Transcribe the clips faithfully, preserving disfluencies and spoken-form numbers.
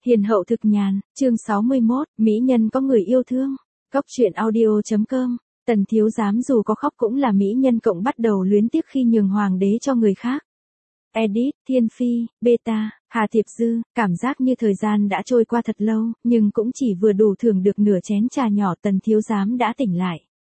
Hiền hậu thực nhàn, chương sáu mươi mốt, mỹ nhân có người yêu thương. Cốc truyện audio chấm com. Tần thiếu giám dù có khóc cũng là mỹ nhân cộng bắt đầu luyến tiếc khi nhường hoàng đế cho người khác. Edit, Thiên Phi, Beta, Hà Thiệp Dư, cảm giác như thời gian đã trôi qua thật lâu, nhưng cũng chỉ vừa đủ thưởng được nửa chén trà nhỏ tần thiếu giám đã tỉnh lại.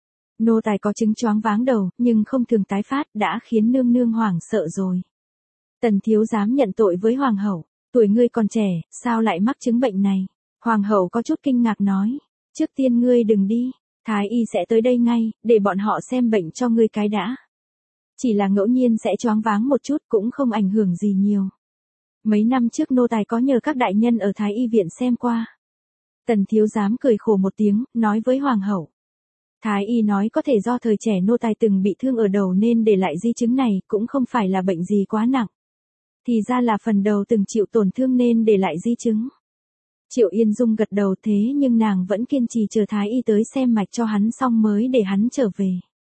Nô tài có chứng choáng váng đầu, nhưng không thường tái phát đã khiến nương nương hoảng sợ rồi. Tần thiếu giám nhận tội với hoàng hậu. Tuổi ngươi còn trẻ, sao lại mắc chứng bệnh này? Hoàng hậu có chút kinh ngạc nói. Trước tiên ngươi đừng đi, thái y sẽ tới đây ngay, để bọn họ xem bệnh cho ngươi cái đã. Chỉ là ngẫu nhiên sẽ choáng váng một chút cũng không ảnh hưởng gì nhiều. Mấy năm trước nô tài có nhờ các đại nhân ở thái y viện xem qua. Tần thiếu giám cười khổ một tiếng, nói với hoàng hậu. Thái y nói có thể do thời trẻ nô tài từng bị thương ở đầu nên để lại di chứng này, cũng không phải là bệnh gì quá nặng. Thì ra là phần đầu từng chịu tổn thương nên để lại di chứng. Triệu Yên Dung gật đầu thế nhưng nàng vẫn kiên trì chờ thái y tới xem mạch cho hắn xong mới để hắn trở về.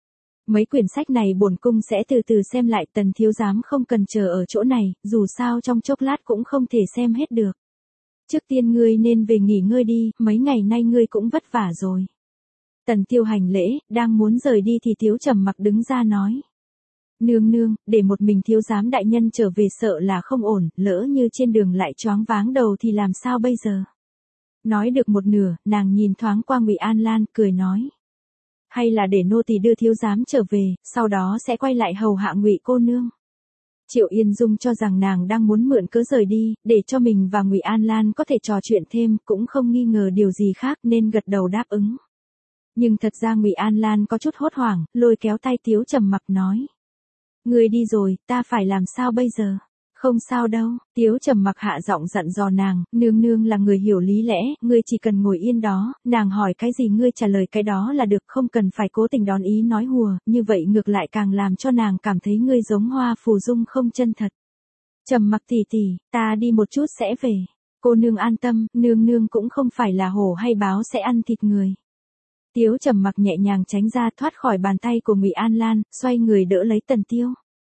Mấy quyển sách này bổn cung sẽ từ từ xem lại, tần thiếu giám không cần chờ ở chỗ này, dù sao trong chốc lát cũng không thể xem hết được. Trước tiên ngươi nên về nghỉ ngơi đi, mấy ngày nay ngươi cũng vất vả rồi. Tần tiêu hành lễ, đang muốn rời đi thì Tiếu Trầm Mặc đứng ra nói. Nương nương, để một mình thiếu giám đại nhân trở về sợ là không ổn, lỡ như trên đường lại choáng váng đầu thì làm sao bây giờ? Nói được một nửa, nàng nhìn thoáng qua Ngụy An Lan, cười nói. Hay là để nô tỳ đưa thiếu giám trở về, sau đó sẽ quay lại hầu hạ Ngụy cô nương. Triệu Yên Dung cho rằng nàng đang muốn mượn cớ rời đi, để cho mình và Ngụy An Lan có thể trò chuyện thêm, cũng không nghi ngờ điều gì khác nên gật đầu đáp ứng. Nhưng thật ra Ngụy An Lan có chút hốt hoảng, lôi kéo tay Tiếu Trầm Mặc nói. Ngươi đi rồi, ta phải làm sao bây giờ? Không sao đâu, Tiếu Trầm Mặc hạ giọng dặn dò nàng, nương nương là người hiểu lý lẽ, ngươi chỉ cần ngồi yên đó, nàng hỏi cái gì ngươi trả lời cái đó là được, không cần phải cố tình đón ý nói hùa, như vậy ngược lại càng làm cho nàng cảm thấy ngươi giống hoa phù dung không chân thật. Trầm Mặc tỷ tỷ, ta đi một chút sẽ về. Cô nương an tâm, nương nương cũng không phải là hổ hay báo sẽ ăn thịt người. Tiếu Trầm Mặc nhẹ nhàng tránh ra thoát khỏi bàn tay của Ngụy An Lan, xoay người đỡ lấy Tần Tiêu.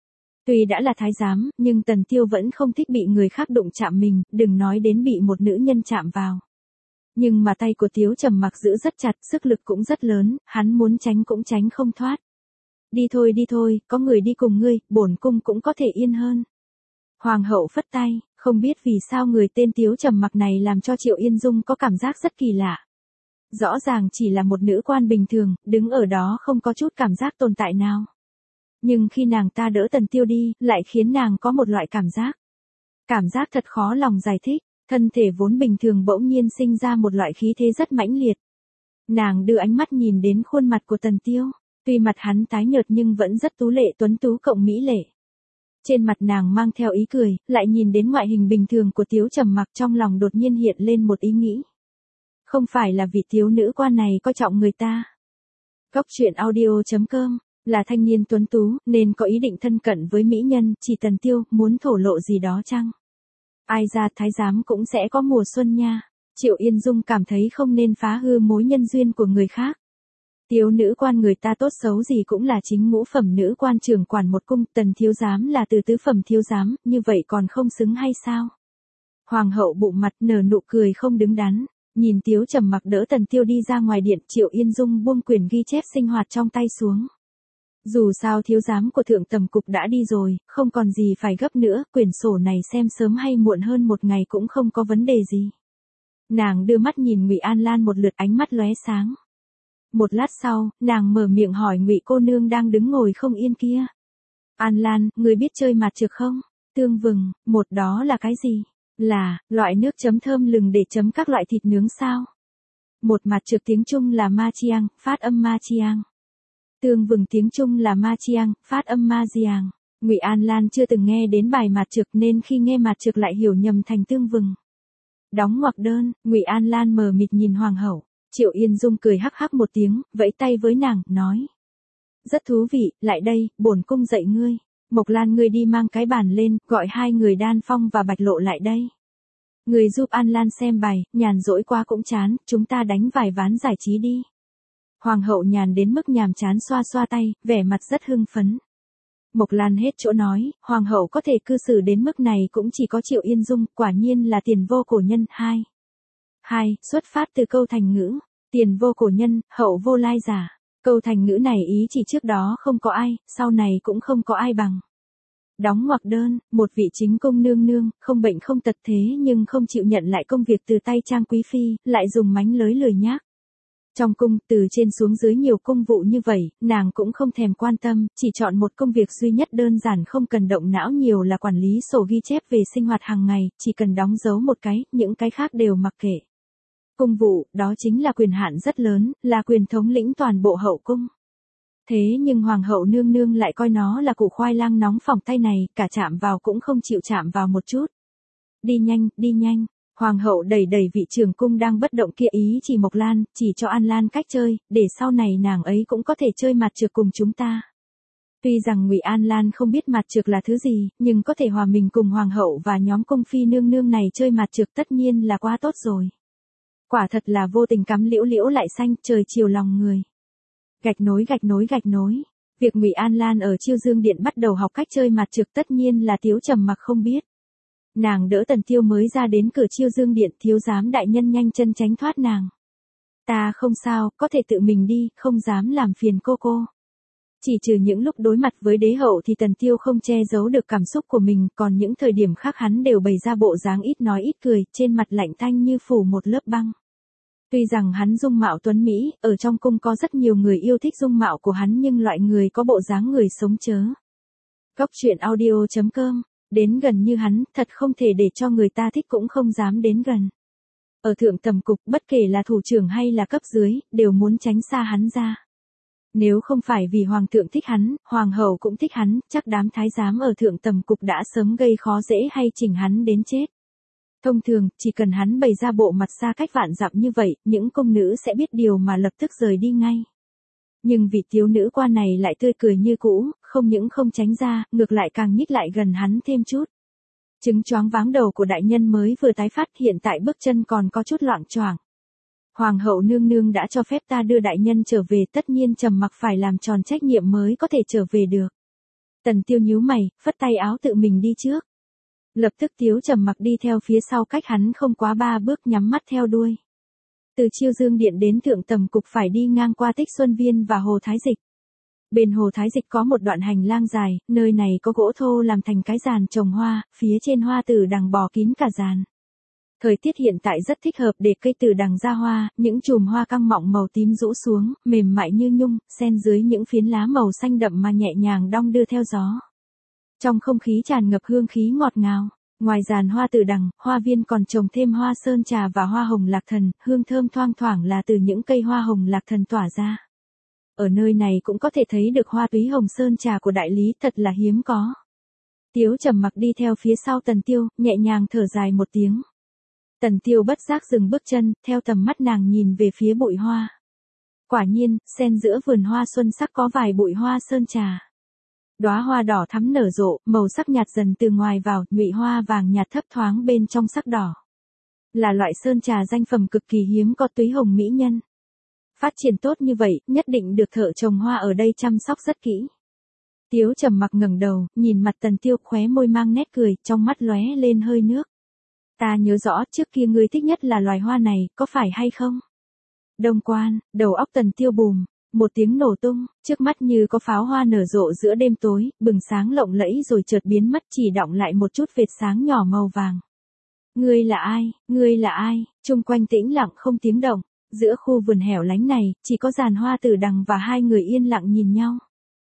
Tuy đã là thái giám, nhưng Tần Tiêu vẫn không thích bị người khác đụng chạm mình, đừng nói đến bị một nữ nhân chạm vào. Nhưng mà tay của Tiếu Trầm Mặc giữ rất chặt, sức lực cũng rất lớn, hắn muốn tránh cũng tránh không thoát. Đi thôi đi thôi, có người đi cùng ngươi, bổn cung cũng có thể yên hơn. Hoàng hậu phất tay, không biết vì sao người tên Tiếu Trầm Mặc này làm cho Triệu Yên Dung có cảm giác rất kỳ lạ. Rõ ràng chỉ là một nữ quan bình thường, đứng ở đó không có chút cảm giác tồn tại nào. Nhưng khi nàng ta đỡ Tần Tiêu đi, lại khiến nàng có một loại cảm giác. Cảm giác thật khó lòng giải thích, thân thể vốn bình thường bỗng nhiên sinh ra một loại khí thế rất mãnh liệt. Nàng đưa ánh mắt nhìn đến khuôn mặt của Tần Tiêu, tuy mặt hắn tái nhợt nhưng vẫn rất tú lệ tuấn tú cộng mỹ lệ. Trên mặt nàng mang theo ý cười, lại nhìn đến ngoại hình bình thường của Tiếu Trầm Mặc trong lòng đột nhiên hiện lên một ý nghĩ. Không phải là vị thiếu nữ quan này coi trọng người ta. Cốc truyện audio chấm com, là thanh niên tuấn tú, nên có ý định thân cận với mỹ nhân, chỉ Tần Tiêu, muốn thổ lộ gì đó chăng? Ai ra thái giám cũng sẽ có mùa xuân nha. Triệu Yên Dung cảm thấy không nên phá hư mối nhân duyên của người khác. Thiếu nữ quan người ta tốt xấu gì cũng là chính ngũ phẩm nữ quan trưởng quản một cung, Tần thiếu giám là từ tứ phẩm thiếu giám, như vậy còn không xứng hay sao? Hoàng hậu bụng mặt nở nụ cười không đứng đắn. Nhìn Tiếu Trầm Mặc đỡ Tần Tiêu đi ra ngoài điện, Triệu Yên Dung buông quyển ghi chép sinh hoạt trong tay xuống. Dù sao thiếu giám của thượng tầm cục đã đi rồi, không còn gì phải gấp nữa, quyển sổ này xem sớm hay muộn hơn một ngày cũng không có vấn đề gì. Nàng đưa mắt nhìn Ngụy An Lan một lượt, ánh mắt lóe sáng. Một lát sau, nàng mở miệng hỏi Ngụy cô nương đang đứng ngồi không yên kia. An Lan, người biết chơi mạt trược không? Tương vừng, một đó là cái gì? Là, loại nước chấm thơm lừng để chấm các loại thịt nướng sao? Một mạt trược tiếng Trung là ma chiang, phát âm ma chiang. Tương vừng tiếng Trung là ma chiang, phát âm ma giang. Ngụy An Lan chưa từng nghe đến bài mạt trược nên khi nghe mạt trược lại hiểu nhầm thành tương vừng. Đóng ngoặc đơn, Ngụy An Lan mờ mịt nhìn hoàng hậu. Triệu Yên Dung cười hắc hắc một tiếng, vẫy tay với nàng, nói. Rất thú vị, lại đây, bổn cung dạy ngươi. Mộc Lan ngươi đi mang cái bàn lên, gọi hai người Đan Phong và Bạch Lộ lại đây. Người giúp An Lan xem bài, nhàn rỗi quá cũng chán, chúng ta đánh vài ván giải trí đi. Hoàng hậu nhàn đến mức nhàm chán xoa xoa tay, vẻ mặt rất hưng phấn. Mộc Lan hết chỗ nói, hoàng hậu có thể cư xử đến mức này cũng chỉ có Triệu Yên Dung, quả nhiên là tiền vô cổ nhân. Hai. Hai, xuất phát từ câu thành ngữ, tiền vô cổ nhân, hậu vô lai giả. Câu thành ngữ này ý chỉ trước đó không có ai, sau này cũng không có ai bằng. Đóng ngoặc đơn, một vị chính cung nương nương, không bệnh không tật thế nhưng không chịu nhận lại công việc từ tay Trang Quý Phi, lại dùng mánh lới lười nhác. Trong cung, từ trên xuống dưới nhiều công vụ như vậy, nàng cũng không thèm quan tâm, chỉ chọn một công việc duy nhất đơn giản không cần động não nhiều là quản lý sổ ghi chép về sinh hoạt hàng ngày, chỉ cần đóng dấu một cái, những cái khác đều mặc kệ. Cung vụ, đó chính là quyền hạn rất lớn, là quyền thống lĩnh toàn bộ hậu cung. Thế nhưng hoàng hậu nương nương lại coi nó là củ khoai lang nóng phỏng tay này, cả chạm vào cũng không chịu chạm vào một chút. Đi nhanh, đi nhanh. Hoàng hậu đẩy đẩy vị trưởng cung đang bất động kia ý chỉ Mộc Lan, chỉ cho An Lan cách chơi, để sau này nàng ấy cũng có thể chơi mặt trược cùng chúng ta. Tuy rằng Ngụy An Lan không biết mặt trược là thứ gì, nhưng có thể hòa mình cùng hoàng hậu và nhóm cung phi nương nương này chơi mặt trược tất nhiên là quá tốt rồi. Quả thật là vô tình cắm liễu liễu lại xanh, trời chiều lòng người. Gạch nối gạch nối gạch nối. Việc Ngụy An Lan ở Chiêu Dương Điện bắt đầu học cách chơi mặt trược tất nhiên là Tiếu Trầm Mặc không biết. Nàng đỡ Tần Tiêu mới ra đến cửa Chiêu Dương Điện, thiếu giám đại nhân nhanh chân tránh thoát nàng. Ta không sao, có thể tự mình đi, không dám làm phiền cô cô. Chỉ trừ những lúc đối mặt với đế hậu thì Tần Tiêu không che giấu được cảm xúc của mình, còn những thời điểm khác hắn đều bày ra bộ dáng ít nói ít cười, trên mặt lạnh tanh như phủ một lớp băng. Tuy rằng hắn dung mạo tuấn Mỹ, ở trong cung có rất nhiều người yêu thích dung mạo của hắn nhưng loại người có bộ dáng người sống chớ. Cốc truyện audio chấm com, đến gần như hắn, thật không thể để cho người ta thích cũng không dám đến gần. Ở thượng tầm cục, bất kể là thủ trưởng hay là cấp dưới, đều muốn tránh xa hắn ra. Nếu không phải vì hoàng thượng thích hắn, hoàng hậu cũng thích hắn, chắc đám thái giám ở thượng tầm cục đã sớm gây khó dễ hay chỉnh hắn đến chết. Thông thường, chỉ cần hắn bày ra bộ mặt xa cách vạn dặm như vậy, những công nữ sẽ biết điều mà lập tức rời đi ngay. Nhưng vị thiếu nữ quan này lại tươi cười như cũ, không những không tránh ra, ngược lại càng nhích lại gần hắn thêm chút. Chứng choáng váng đầu của đại nhân mới vừa tái phát, hiện tại bước chân còn có chút loạng choạng. Hoàng hậu nương nương đã cho phép ta đưa đại nhân trở về, tất nhiên Trầm Mặc phải làm tròn trách nhiệm mới có thể trở về được. Tần Tiêu nhíu mày, phất tay áo tự mình đi trước. Lập tức Tiếu Trầm Mặc đi theo phía sau cách hắn không quá ba bước, nhắm mắt theo đuôi. Từ Chiêu Dương Điện đến thượng tầm cục phải đi ngang qua Tích Xuân Viên và Hồ Thái Dịch. Bên Hồ Thái Dịch có một đoạn hành lang dài, nơi này có gỗ thô làm thành cái giàn trồng hoa, phía trên hoa tử đằng bò kín cả giàn. Thời tiết hiện tại rất thích hợp để cây tử đằng ra hoa, những chùm hoa căng mọng màu tím rũ xuống, mềm mại như nhung, xen dưới những phiến lá màu xanh đậm mà nhẹ nhàng đong đưa theo gió. Trong không khí tràn ngập hương khí ngọt ngào. Ngoài giàn hoa tử đằng, hoa viên còn trồng thêm hoa sơn trà và hoa hồng lạc thần, hương thơm thoang thoảng là từ những cây hoa hồng lạc thần tỏa ra. Ở nơi này cũng có thể thấy được hoa túy hồng sơn trà của đại lý, thật là hiếm có. Tiếu Trầm Mặc đi theo phía sau Tần Tiêu, nhẹ nhàng thở dài một tiếng. Tần Tiêu bất giác dừng bước chân, theo tầm mắt nàng nhìn về phía bụi hoa. Quả nhiên, xen giữa vườn hoa xuân sắc có vài bụi hoa sơn trà. Đóa hoa đỏ thắm nở rộ, màu sắc nhạt dần từ ngoài vào, nhụy hoa vàng nhạt thấp thoáng bên trong sắc đỏ. Là loại sơn trà danh phẩm cực kỳ hiếm có túy hồng mỹ nhân. Phát triển tốt như vậy, nhất định được thợ trồng hoa ở đây chăm sóc rất kỹ. Tiếu Trầm Mặc ngẩng đầu, nhìn mặt Tần Tiêu, khóe môi mang nét cười, trong mắt lóe lên hơi nước. Ta nhớ rõ, trước kia ngươi thích nhất là loài hoa này, có phải hay không? Đông Quan, đầu óc Tần Tiêu bùm. Một tiếng nổ tung, trước mắt như có pháo hoa nở rộ giữa đêm tối, bừng sáng lộng lẫy rồi chợt biến mất, chỉ đọng lại một chút vệt sáng nhỏ màu vàng. Ngươi là ai, ngươi là ai, chung quanh tĩnh lặng không tiếng động, giữa khu vườn hẻo lánh này, chỉ có giàn hoa tử đằng và hai người yên lặng nhìn nhau.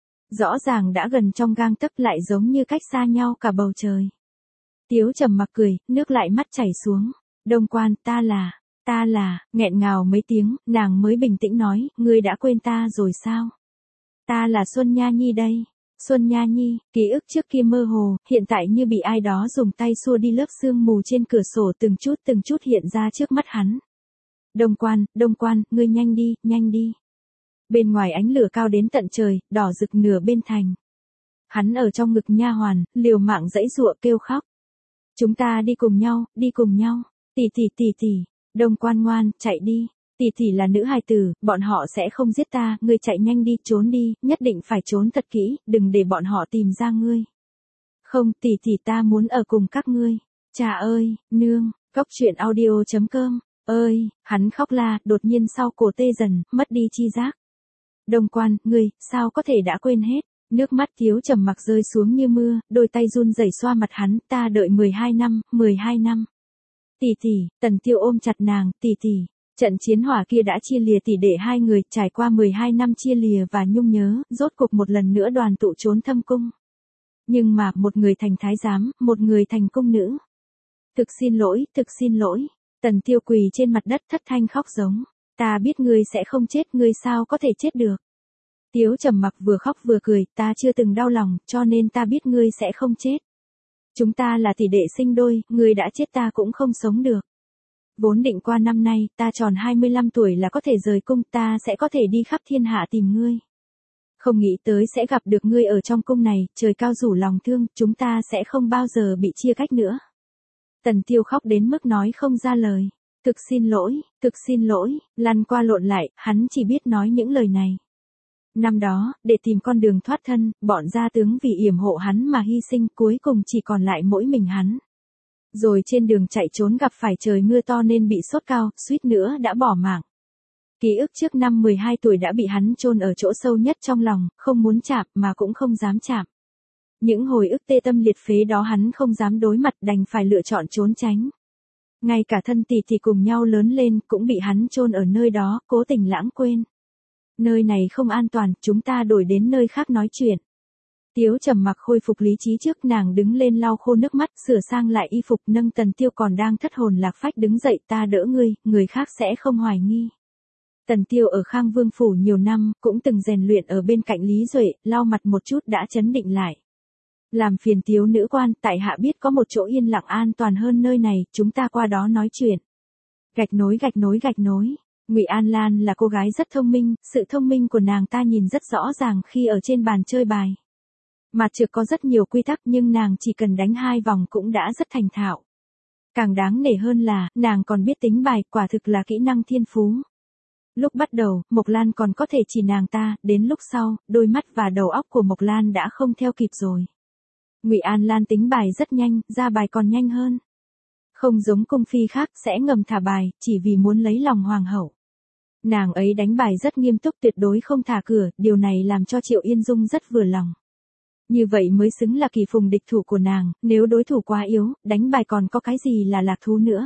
Rõ ràng đã gần trong gang tấc lại giống như cách xa nhau cả bầu trời. Tiếu Trầm Mặc cười, nước lại mắt chảy xuống. Đông Quan, ta là... Ta là, nghẹn ngào mấy tiếng, nàng mới bình tĩnh nói, ngươi đã quên ta rồi sao? Ta là Xuân Nha Nhi đây. Xuân Nha Nhi, ký ức trước kia mơ hồ, hiện tại như bị ai đó dùng tay xua đi lớp sương mù trên cửa sổ, từng chút từng chút hiện ra trước mắt hắn. Đông Quan, Đông Quan, ngươi nhanh đi, nhanh đi. Bên ngoài ánh lửa cao đến tận trời, đỏ rực nửa bên thành. Hắn ở trong ngực nha hoàn, liều mạng giãy giụa kêu khóc. Chúng ta đi cùng nhau, đi cùng nhau. Tỷ tỷ tỷ tỷ. Đông Quan ngoan, chạy đi. Tỷ tỷ là nữ hài tử, bọn họ sẽ không giết ta, ngươi chạy nhanh đi, trốn đi, nhất định phải trốn thật kỹ, đừng để bọn họ tìm ra ngươi. Không, tỷ tỷ ta muốn ở cùng các ngươi. Cha ơi, nương, cốc truyện audio chấm com, ơi, hắn khóc la, đột nhiên sau cổ tê dần, mất đi chi giác. Đồng Quan, ngươi, sao có thể đã quên hết? Nước mắt Tiếu Trầm Mặc rơi xuống như mưa, đôi tay run rẩy xoa mặt hắn, ta đợi mười hai năm, mười hai năm. Tỷ tỷ, Tần Tiêu ôm chặt nàng, tỷ tỷ. Trận chiến hỏa kia đã chia lìa tỷ đệ hai người, trải qua mười hai năm chia lìa và nhung nhớ, rốt cuộc một lần nữa đoàn tụ trốn thâm cung. Nhưng mà, một người thành thái giám, một người thành cung nữ. Thực xin lỗi, thực xin lỗi. Tần Tiêu quỳ trên mặt đất thất thanh khóc giống. Ta biết ngươi sẽ không chết, ngươi sao có thể chết được. Tiếu Trầm Mặc vừa khóc vừa cười, ta chưa từng đau lòng, cho nên ta biết ngươi sẽ không chết. Chúng ta là tỷ đệ sinh đôi, ngươi đã chết ta cũng không sống được. Vốn định qua năm nay, ta tròn hai mươi lăm tuổi là có thể rời cung, ta sẽ có thể đi khắp thiên hạ tìm ngươi. Không nghĩ tới sẽ gặp được ngươi ở trong cung này, trời cao rủ lòng thương, chúng ta sẽ không bao giờ bị chia cách nữa. Tần Tiêu khóc đến mức nói không ra lời. Thực xin lỗi, thực xin lỗi, lăn qua lộn lại, hắn chỉ biết nói những lời này. Năm đó, để tìm con đường thoát thân, bọn gia tướng vì yểm hộ hắn mà hy sinh, cuối cùng chỉ còn lại mỗi mình hắn. Rồi trên đường chạy trốn gặp phải trời mưa to nên bị sốt cao, suýt nữa đã bỏ mạng. Ký ức trước năm mười hai tuổi đã bị hắn chôn ở chỗ sâu nhất trong lòng, không muốn chạm mà cũng không dám chạm. Những hồi ức tê tâm liệt phế đó hắn không dám đối mặt, đành phải lựa chọn trốn tránh. Ngay cả thân tỷ tỷ cùng nhau lớn lên cũng bị hắn chôn ở nơi đó, cố tình lãng quên. Nơi này không an toàn, chúng ta đổi đến nơi khác nói chuyện. Tiếu Trầm Mặc khôi phục lý trí trước, nàng đứng lên lau khô nước mắt, sửa sang lại y phục, nâng Tần Tiêu còn đang thất hồn lạc phách đứng dậy, ta đỡ ngươi, người khác sẽ không hoài nghi. Tần Tiêu ở Khang Vương phủ nhiều năm, cũng từng rèn luyện ở bên cạnh Lý Duệ, lau mặt một chút đã chấn định lại. Làm phiền Tiếu nữ quan, tại hạ biết có một chỗ yên lặng an toàn hơn nơi này, chúng ta qua đó nói chuyện. Gạch nối gạch nối gạch nối. Ngụy An Lan là cô gái rất thông minh, sự thông minh của nàng ta nhìn rất rõ ràng khi ở trên bàn chơi bài. Mặt trược có rất nhiều quy tắc nhưng nàng chỉ cần đánh hai vòng cũng đã rất thành thạo. Càng đáng nể hơn là, nàng còn biết tính bài, quả thực là kỹ năng thiên phú. Lúc bắt đầu, Mộc Lan còn có thể chỉ nàng ta, đến lúc sau, đôi mắt và đầu óc của Mộc Lan đã không theo kịp rồi. Ngụy An Lan tính bài rất nhanh, ra bài còn nhanh hơn. Không giống cung phi khác sẽ ngầm thả bài, chỉ vì muốn lấy lòng hoàng hậu. Nàng ấy đánh bài rất nghiêm túc, tuyệt đối không thả cửa, điều này làm cho Triệu Yên Dung rất vừa lòng. Như vậy mới xứng là kỳ phùng địch thủ của nàng, nếu đối thủ quá yếu, đánh bài còn có cái gì là lạc thú nữa.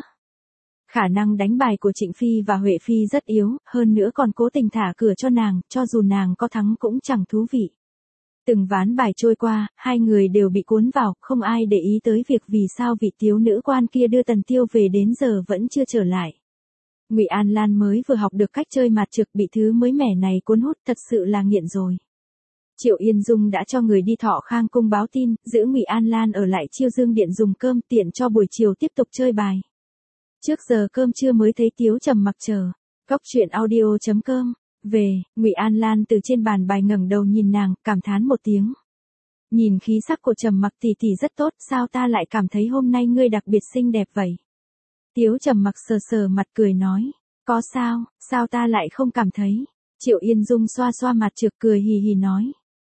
Khả năng đánh bài của Trịnh Phi và Huệ Phi rất yếu, hơn nữa còn cố tình thả cửa cho nàng, cho dù nàng có thắng cũng chẳng thú vị. Từng ván bài trôi qua, hai người đều bị cuốn vào, không ai để ý tới việc vì sao vị tiếu nữ quan kia đưa Tần Tiêu về đến giờ vẫn chưa trở lại. Ngụy An Lan mới vừa học được cách chơi mặt trược, bị thứ mới mẻ này cuốn hút, thật sự là nghiện rồi. Triệu Yên Dung đã cho người đi Thọ Khang cung báo tin, giữ Ngụy An Lan ở lại Chiêu Dương điện dùng cơm, tiện cho buổi chiều tiếp tục chơi bài. Trước giờ cơm trưa mới thấy Tiếu Trầm Mặc chờ. Cốc truyện audio chấm com. Về, Ngụy An Lan từ trên bàn bài ngẩng đầu nhìn nàng, cảm thán một tiếng. Nhìn khí sắc của Trầm Mặc tỷ tỷ rất tốt, sao ta lại cảm thấy hôm nay ngươi đặc biệt xinh đẹp vậy? Tiếu Trầm Mặc sờ sờ mặt cười nói, có sao, sao ta lại không cảm thấy? Triệu Yên Dung xoa xoa mặt trược cười hì hì nói.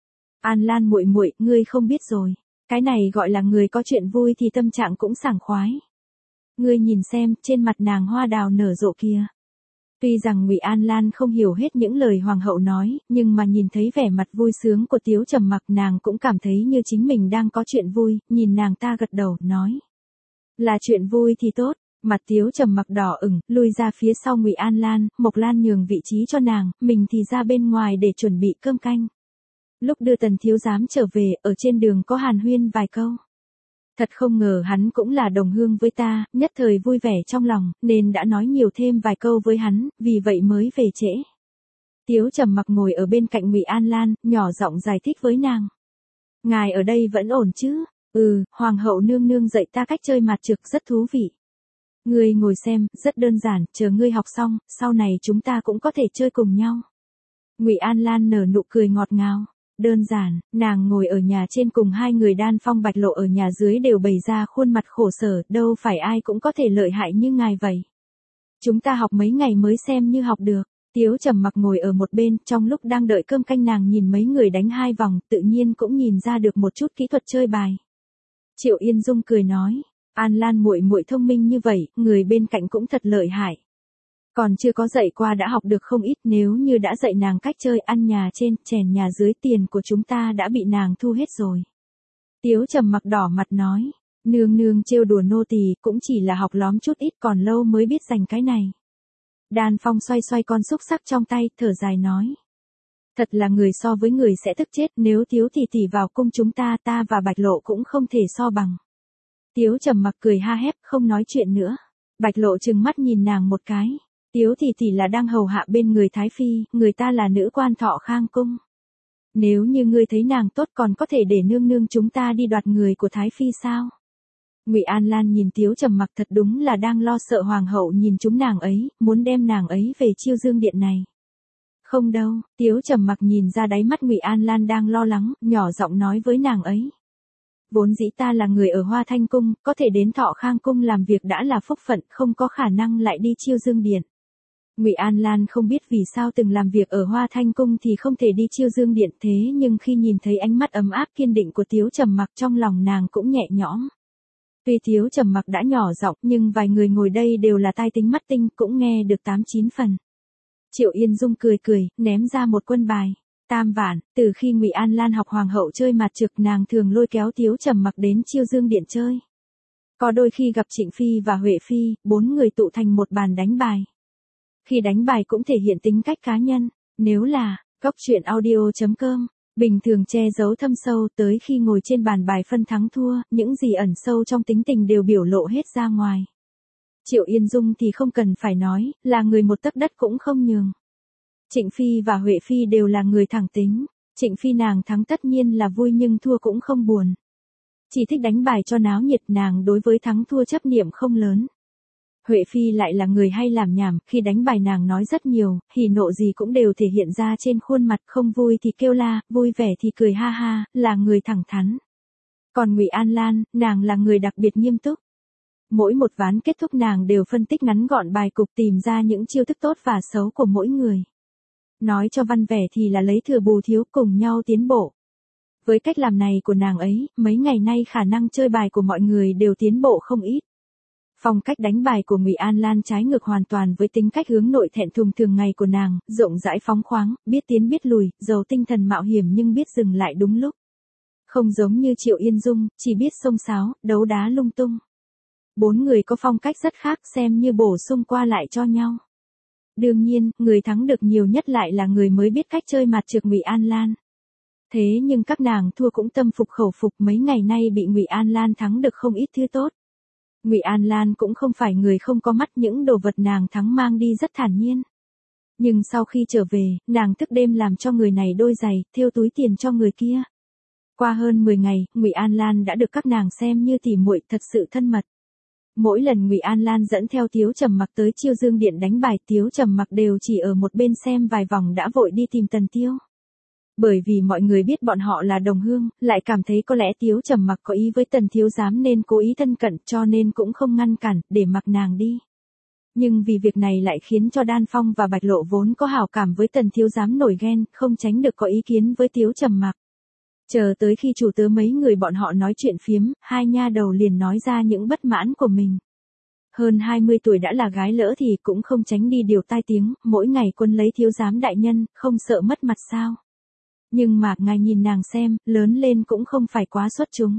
An Lan muội muội, ngươi không biết rồi, cái này gọi là người có chuyện vui thì tâm trạng cũng sảng khoái. Ngươi nhìn xem, trên mặt nàng hoa đào nở rộ kia. Tuy rằng Ngụy An Lan không hiểu hết những lời hoàng hậu nói, nhưng mà nhìn thấy vẻ mặt vui sướng của Tiếu Trầm Mặc, nàng cũng cảm thấy như chính mình đang có chuyện vui, nhìn nàng ta gật đầu, nói. Là chuyện vui thì tốt. Mặt Tiếu Trầm Mặc đỏ ửng, lui ra phía sau Ngụy An Lan, Mộc Lan nhường vị trí cho nàng, mình thì ra bên ngoài để chuẩn bị cơm canh. Lúc đưa Tần thiếu giám trở về, ở trên đường có hàn huyên vài câu. Thật không ngờ hắn cũng là đồng hương với ta, nhất thời vui vẻ trong lòng, nên đã nói nhiều thêm vài câu với hắn, vì vậy mới về trễ. Tiếu Trầm Mặc ngồi ở bên cạnh Ngụy An Lan, nhỏ giọng giải thích với nàng. Ngài ở đây vẫn ổn chứ? Ừ, hoàng hậu nương nương dạy ta cách chơi mặt trược rất thú vị. Ngươi ngồi xem, rất đơn giản, chờ ngươi học xong, sau này chúng ta cũng có thể chơi cùng nhau. Ngụy An Lan nở nụ cười ngọt ngào. Đơn giản, nàng ngồi ở nhà trên cùng hai người Đan Phong Bạch Lộ ở nhà dưới đều bày ra khuôn mặt khổ sở, đâu phải ai cũng có thể lợi hại như ngài vậy. Chúng ta học mấy ngày mới xem như học được. Tiếu Trầm Mặc ngồi ở một bên, trong lúc đang đợi cơm canh nàng nhìn mấy người đánh hai vòng, tự nhiên cũng nhìn ra được một chút kỹ thuật chơi bài. Triệu Yên Dung cười nói, An Lan muội muội thông minh như vậy, người bên cạnh cũng thật lợi hại. Còn chưa có dạy qua đã học được không ít, nếu như đã dạy nàng cách chơi ăn nhà trên, chèn nhà dưới, tiền của chúng ta đã bị nàng thu hết rồi. Tiếu Trầm Mặc đỏ mặt nói, nương nương trêu đùa nô tỳ cũng chỉ là học lóm chút ít, còn lâu mới biết dành cái này. Đan Phong xoay xoay con xúc sắc trong tay, thở dài nói. Thật là người so với người sẽ tức chết, nếu Tiếu tỷ tỷ vào cung chúng ta, ta và Bạch Lộ cũng không thể so bằng. Tiếu Trầm Mặc cười ha hét, không nói chuyện nữa. Bạch Lộ trừng mắt nhìn nàng một cái. Tiếu tỷ tỷ là đang hầu hạ bên người Thái Phi, người ta là nữ quan Thọ Khang cung. Nếu như ngươi thấy nàng tốt còn có thể để nương nương chúng ta đi đoạt người của Thái Phi sao? Ngụy An Lan nhìn Tiếu Trầm Mặc thật đúng là đang lo sợ hoàng hậu nhìn chúng nàng ấy, muốn đem nàng ấy về Chiêu Dương điện này. Không đâu, Tiếu Trầm Mặc nhìn ra đáy mắt Ngụy An Lan đang lo lắng, nhỏ giọng nói với nàng ấy. Vốn dĩ ta là người ở Hoa Thanh cung, có thể đến Thọ Khang cung làm việc đã là phúc phận, không có khả năng lại đi Chiêu Dương điện. Ngụy An Lan không biết vì sao từng làm việc ở Hoa Thanh cung thì không thể đi Chiêu Dương điện, thế nhưng khi nhìn thấy ánh mắt ấm áp kiên định của Tiếu Trầm Mặc trong lòng nàng cũng nhẹ nhõm. Tuy Tiếu Trầm Mặc đã nhỏ giọng, nhưng vài người ngồi đây đều là tai tính mắt tinh, cũng nghe được tám chín phần. Triệu Yên Dung cười cười, ném ra một quân bài. Tam vạn, từ khi Ngụy An Lan học hoàng hậu chơi mặt trực, nàng thường lôi kéo Tiếu Trầm Mặc đến Chiêu Dương điện chơi. Có đôi khi gặp Trịnh Phi và Huệ Phi, bốn người tụ thành một bàn đánh bài. Khi đánh bài cũng thể hiện tính cách cá nhân, nếu là cốc truyện audio chấm com, bình thường che giấu thâm sâu, tới khi ngồi trên bàn bài phân thắng thua, những gì ẩn sâu trong tính tình đều biểu lộ hết ra ngoài. Triệu Yên Dung thì không cần phải nói, là người một tấc đất cũng không nhường. Trịnh Phi và Huệ Phi đều là người thẳng tính, Trịnh Phi nàng thắng tất nhiên là vui nhưng thua cũng không buồn. Chỉ thích đánh bài cho náo nhiệt, nàng đối với thắng thua chấp niệm không lớn. Huệ Phi lại là người hay làm nhảm, khi đánh bài nàng nói rất nhiều, hỉ nộ gì cũng đều thể hiện ra trên khuôn mặt, không vui thì kêu la, vui vẻ thì cười ha ha, là người thẳng thắn. Còn Ngụy An Lan, nàng là người đặc biệt nghiêm túc. Mỗi một ván kết thúc nàng đều phân tích ngắn gọn bài cục, tìm ra những chiêu thức tốt và xấu của mỗi người. Nói cho văn vẻ thì là lấy thừa bù thiếu, cùng nhau tiến bộ. Với cách làm này của nàng ấy, mấy ngày nay khả năng chơi bài của mọi người đều tiến bộ không ít. Phong cách đánh bài của Ngụy An Lan trái ngược hoàn toàn với tính cách hướng nội thẹn thùng thường ngày của nàng, rộng rãi phóng khoáng, biết tiến biết lùi, giàu tinh thần mạo hiểm nhưng biết dừng lại đúng lúc. Không giống như Triệu Yên Dung, chỉ biết xông xáo, đấu đá lung tung. Bốn người có phong cách rất khác, xem như bổ sung qua lại cho nhau. Đương nhiên, người thắng được nhiều nhất lại là người mới biết cách chơi mặt trược Ngụy An Lan. Thế nhưng các nàng thua cũng tâm phục khẩu phục, mấy ngày nay bị Ngụy An Lan thắng được không ít thứ tốt. Ngụy An Lan cũng không phải người không có mắt, những đồ vật nàng thắng mang đi rất thản nhiên. Nhưng sau khi trở về, nàng thức đêm làm cho người này đôi giày, thêu túi tiền cho người kia. Qua hơn mười ngày, Ngụy An Lan đã được các nàng xem như tỉ muội, thật sự thân mật. Mỗi lần Ngụy An Lan dẫn theo Tiếu Trầm Mặc tới Chiêu Dương điện đánh bài, Tiếu Trầm Mặc đều chỉ ở một bên xem vài vòng đã vội đi tìm Tần Tiêu. Bởi vì mọi người biết bọn họ là đồng hương, lại cảm thấy có lẽ Tiếu Trầm Mặc có ý với Tần thiếu giám nên cố ý thân cận, cho nên cũng không ngăn cản, để mặc nàng đi. Nhưng vì việc này lại khiến cho Đan Phong và Bạch Lộ vốn có hảo cảm với Tần thiếu giám nổi ghen, không tránh được có ý kiến với Tiếu Trầm Mặc. Chờ tới khi chủ tớ mấy người bọn họ nói chuyện phiếm, hai nha đầu liền nói ra những bất mãn của mình. Hơn hai mươi tuổi đã là gái lỡ thì cũng không tránh đi điều tai tiếng, mỗi ngày quân lấy thiếu giám đại nhân, không sợ mất mặt sao. Nhưng mà, ngài nhìn nàng xem, lớn lên cũng không phải quá xuất chúng.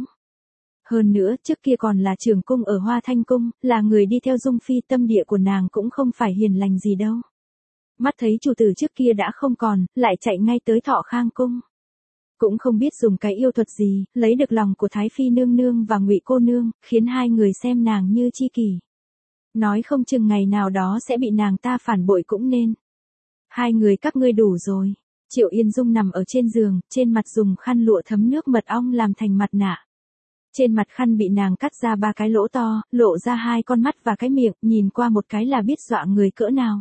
Hơn nữa, trước kia còn là trưởng cung ở Hoa Thanh cung, là người đi theo Dung Phi, tâm địa của nàng cũng không phải hiền lành gì đâu. Mắt thấy chủ tử trước kia đã không còn, lại chạy ngay tới Thọ Khang cung. Cũng không biết dùng cái yêu thuật gì, lấy được lòng của Thái Phi nương nương và Ngụy cô nương, khiến hai người xem nàng như tri kỷ. Nói không chừng ngày nào đó sẽ bị nàng ta phản bội cũng nên. Hai người các ngươi đủ rồi. Triệu Yên Dung nằm ở trên giường, trên mặt dùng khăn lụa thấm nước mật ong làm thành mặt nạ. Trên mặt khăn bị nàng cắt ra ba cái lỗ to, lộ ra hai con mắt và cái miệng, nhìn qua một cái là biết dọa người cỡ nào.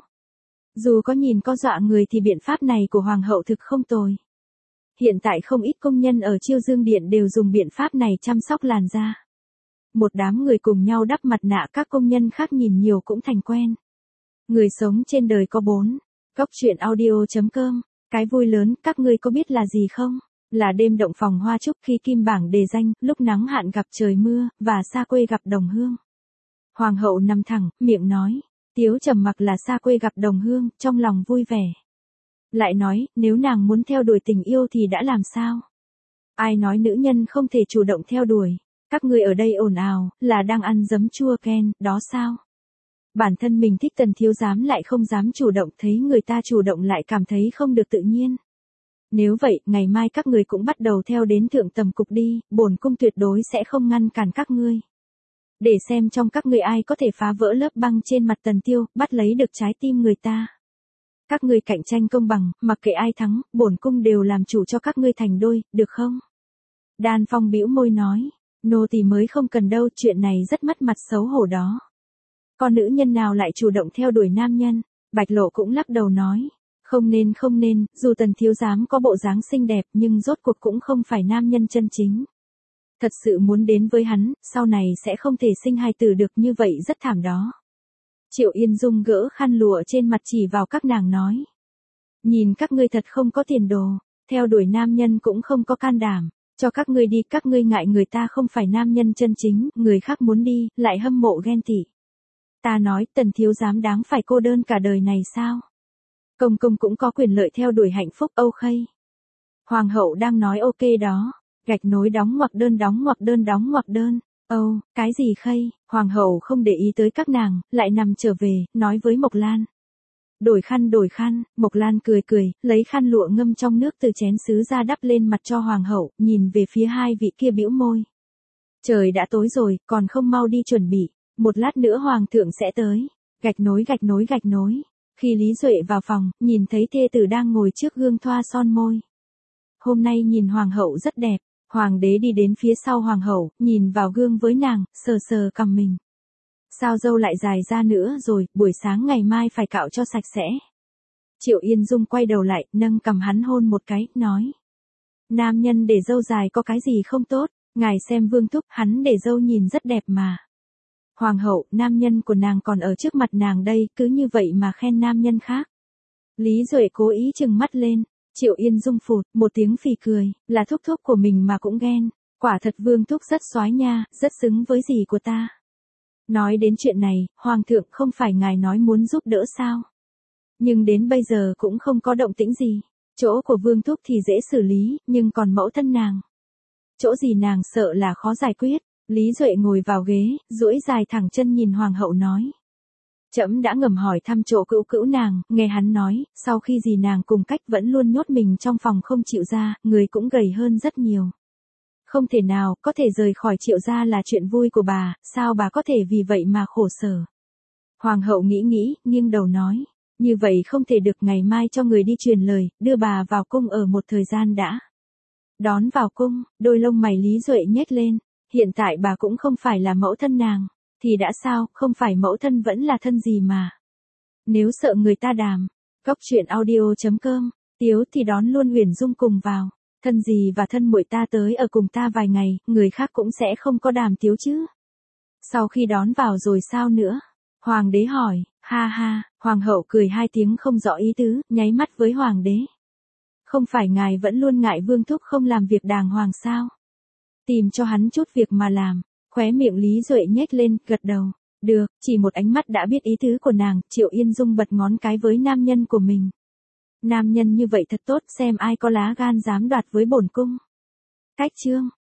Dù có nhìn có dọa người thì biện pháp này của Hoàng hậu thực không tồi. Hiện tại không ít công nhân ở Chiêu Dương điện đều dùng biện pháp này chăm sóc làn da. Một đám người cùng nhau đắp mặt nạ, các công nhân khác nhìn nhiều cũng thành quen. Người sống trên đời có bốn. Cốc truyện audio.com. Cái vui lớn, các ngươi có biết là gì không? Là đêm động phòng hoa trúc khi kim bảng đề danh, lúc nắng hạn gặp trời mưa, và xa quê gặp đồng hương. Hoàng hậu nằm thẳng, miệng nói. Tiếu trầm mặc là xa quê gặp đồng hương, trong lòng vui vẻ. Lại nói, nếu nàng muốn theo đuổi tình yêu thì đã làm sao? Ai nói nữ nhân không thể chủ động theo đuổi? Các ngươi ở đây ồn ào, là đang ăn giấm chua ken, đó sao? Bản thân mình thích Tần thiếu giám lại không dám chủ động, thấy người ta chủ động lại cảm thấy không được tự nhiên. Nếu vậy, ngày mai các người cũng bắt đầu theo đến thượng tầm cục đi, bổn cung tuyệt đối sẽ không ngăn cản các ngươi. Để xem trong các ngươi ai có thể phá vỡ lớp băng trên mặt Tần Tiêu, bắt lấy được trái tim người ta. Các ngươi cạnh tranh công bằng, mặc kệ ai thắng, bổn cung đều làm chủ cho các ngươi thành đôi, được không? Đan Phong bĩu môi nói, nô tỳ mới không cần đâu, chuyện này rất mất mặt xấu hổ đó. Con nữ nhân nào lại chủ động theo đuổi nam nhân? Bạch Lộ cũng lắc đầu nói, không nên không nên, dù Tần thiếu giám có bộ dáng xinh đẹp nhưng rốt cuộc cũng không phải nam nhân chân chính. Thật sự muốn đến với hắn, sau này sẽ không thể sinh hài tử được, như vậy rất thảm đó. Triệu Yên Dung gỡ khăn lụa trên mặt chỉ vào các nàng nói. Nhìn các ngươi thật không có tiền đồ, theo đuổi nam nhân cũng không có can đảm, cho các ngươi đi, các ngươi ngại người ta không phải nam nhân chân chính, người khác muốn đi, lại hâm mộ ghen tị. Ta nói, Tần thiếu giám đáng phải cô đơn cả đời này sao? Công công cũng có quyền lợi theo đuổi hạnh phúc, âu khây. Hoàng hậu đang nói ok đó, gạch nối đóng ngoặc đơn đóng ngoặc đơn đóng ngoặc đơn. Âu, oh, cái gì khây? Hoàng hậu không để ý tới các nàng, lại nằm trở về, nói với Mộc Lan. Đổi khăn đổi khăn, Mộc Lan cười cười, lấy khăn lụa ngâm trong nước từ chén sứ ra đắp lên mặt cho hoàng hậu, nhìn về phía hai vị kia bĩu môi. Trời đã tối rồi, còn không mau đi chuẩn bị, một lát nữa hoàng thượng sẽ tới. Gạch nối gạch nối gạch nối. Khi Lý Duệ vào phòng, nhìn thấy thê tử đang ngồi trước gương thoa son môi. Hôm nay nhìn hoàng hậu rất đẹp. Hoàng đế đi đến phía sau hoàng hậu, nhìn vào gương với nàng, sờ sờ cằm mình. Sao râu lại dài ra nữa rồi, buổi sáng ngày mai phải cạo cho sạch sẽ. Triệu Yên Dung quay đầu lại, nâng cằm hắn hôn một cái, nói. Nam nhân để râu dài có cái gì không tốt, ngài xem Vương thúc, hắn để râu nhìn rất đẹp mà. Hoàng hậu, nam nhân của nàng còn ở trước mặt nàng đây, cứ như vậy mà khen nam nhân khác. Lý Duệ cố ý trừng mắt lên. Triệu Yên Dung phụt, một tiếng phì cười, là thúc thúc của mình mà cũng ghen, quả thật Vương thúc rất soái nha, rất xứng với dì của ta. Nói đến chuyện này, Hoàng thượng không phải ngài nói muốn giúp đỡ sao? Nhưng đến bây giờ cũng không có động tĩnh gì, chỗ của Vương thúc thì dễ xử lý, nhưng còn mẫu thân nàng. Chỗ gì nàng sợ là khó giải quyết, Lý Duệ ngồi vào ghế, duỗi dài thẳng chân nhìn Hoàng hậu nói. Trẫm đã ngầm hỏi thăm chỗ cữu cữu nàng, nghe hắn nói, sau khi dì nàng cùng cách vẫn luôn nhốt mình trong phòng không chịu ra, người cũng gầy hơn rất nhiều. Không thể nào, có thể rời khỏi Triệu gia là chuyện vui của bà, sao bà có thể vì vậy mà khổ sở. Hoàng hậu nghĩ nghĩ, nghiêng đầu nói, như vậy không thể được, ngày mai cho người đi truyền lời, đưa bà vào cung ở một thời gian đã. Đón vào cung, đôi lông mày Lý Duệ nhếch lên, hiện tại bà cũng không phải là mẫu thân nàng. Thì đã sao, không phải mẫu thân vẫn là thân gì mà. Nếu sợ người ta đàm, cốc truyện audio.com, Tiếu thì đón luôn Uyển Dung cùng vào. Thân gì và thân muội ta tới ở cùng ta vài ngày, người khác cũng sẽ không có đàm Tiếu chứ. Sau khi đón vào rồi sao nữa? Hoàng đế hỏi, ha ha, hoàng hậu cười hai tiếng không rõ ý tứ, nháy mắt với hoàng đế. Không phải ngài vẫn luôn ngại Vương thúc không làm việc đàng hoàng sao? Tìm cho hắn chút việc mà làm. Khóe miệng Lý Duệ nhếch lên, gật đầu. Được, chỉ một ánh mắt đã biết ý tứ của nàng, Triệu Yên Dung bật ngón cái với nam nhân của mình. Nam nhân như vậy thật tốt, xem ai có lá gan dám đoạt với bổn cung. Cách chương.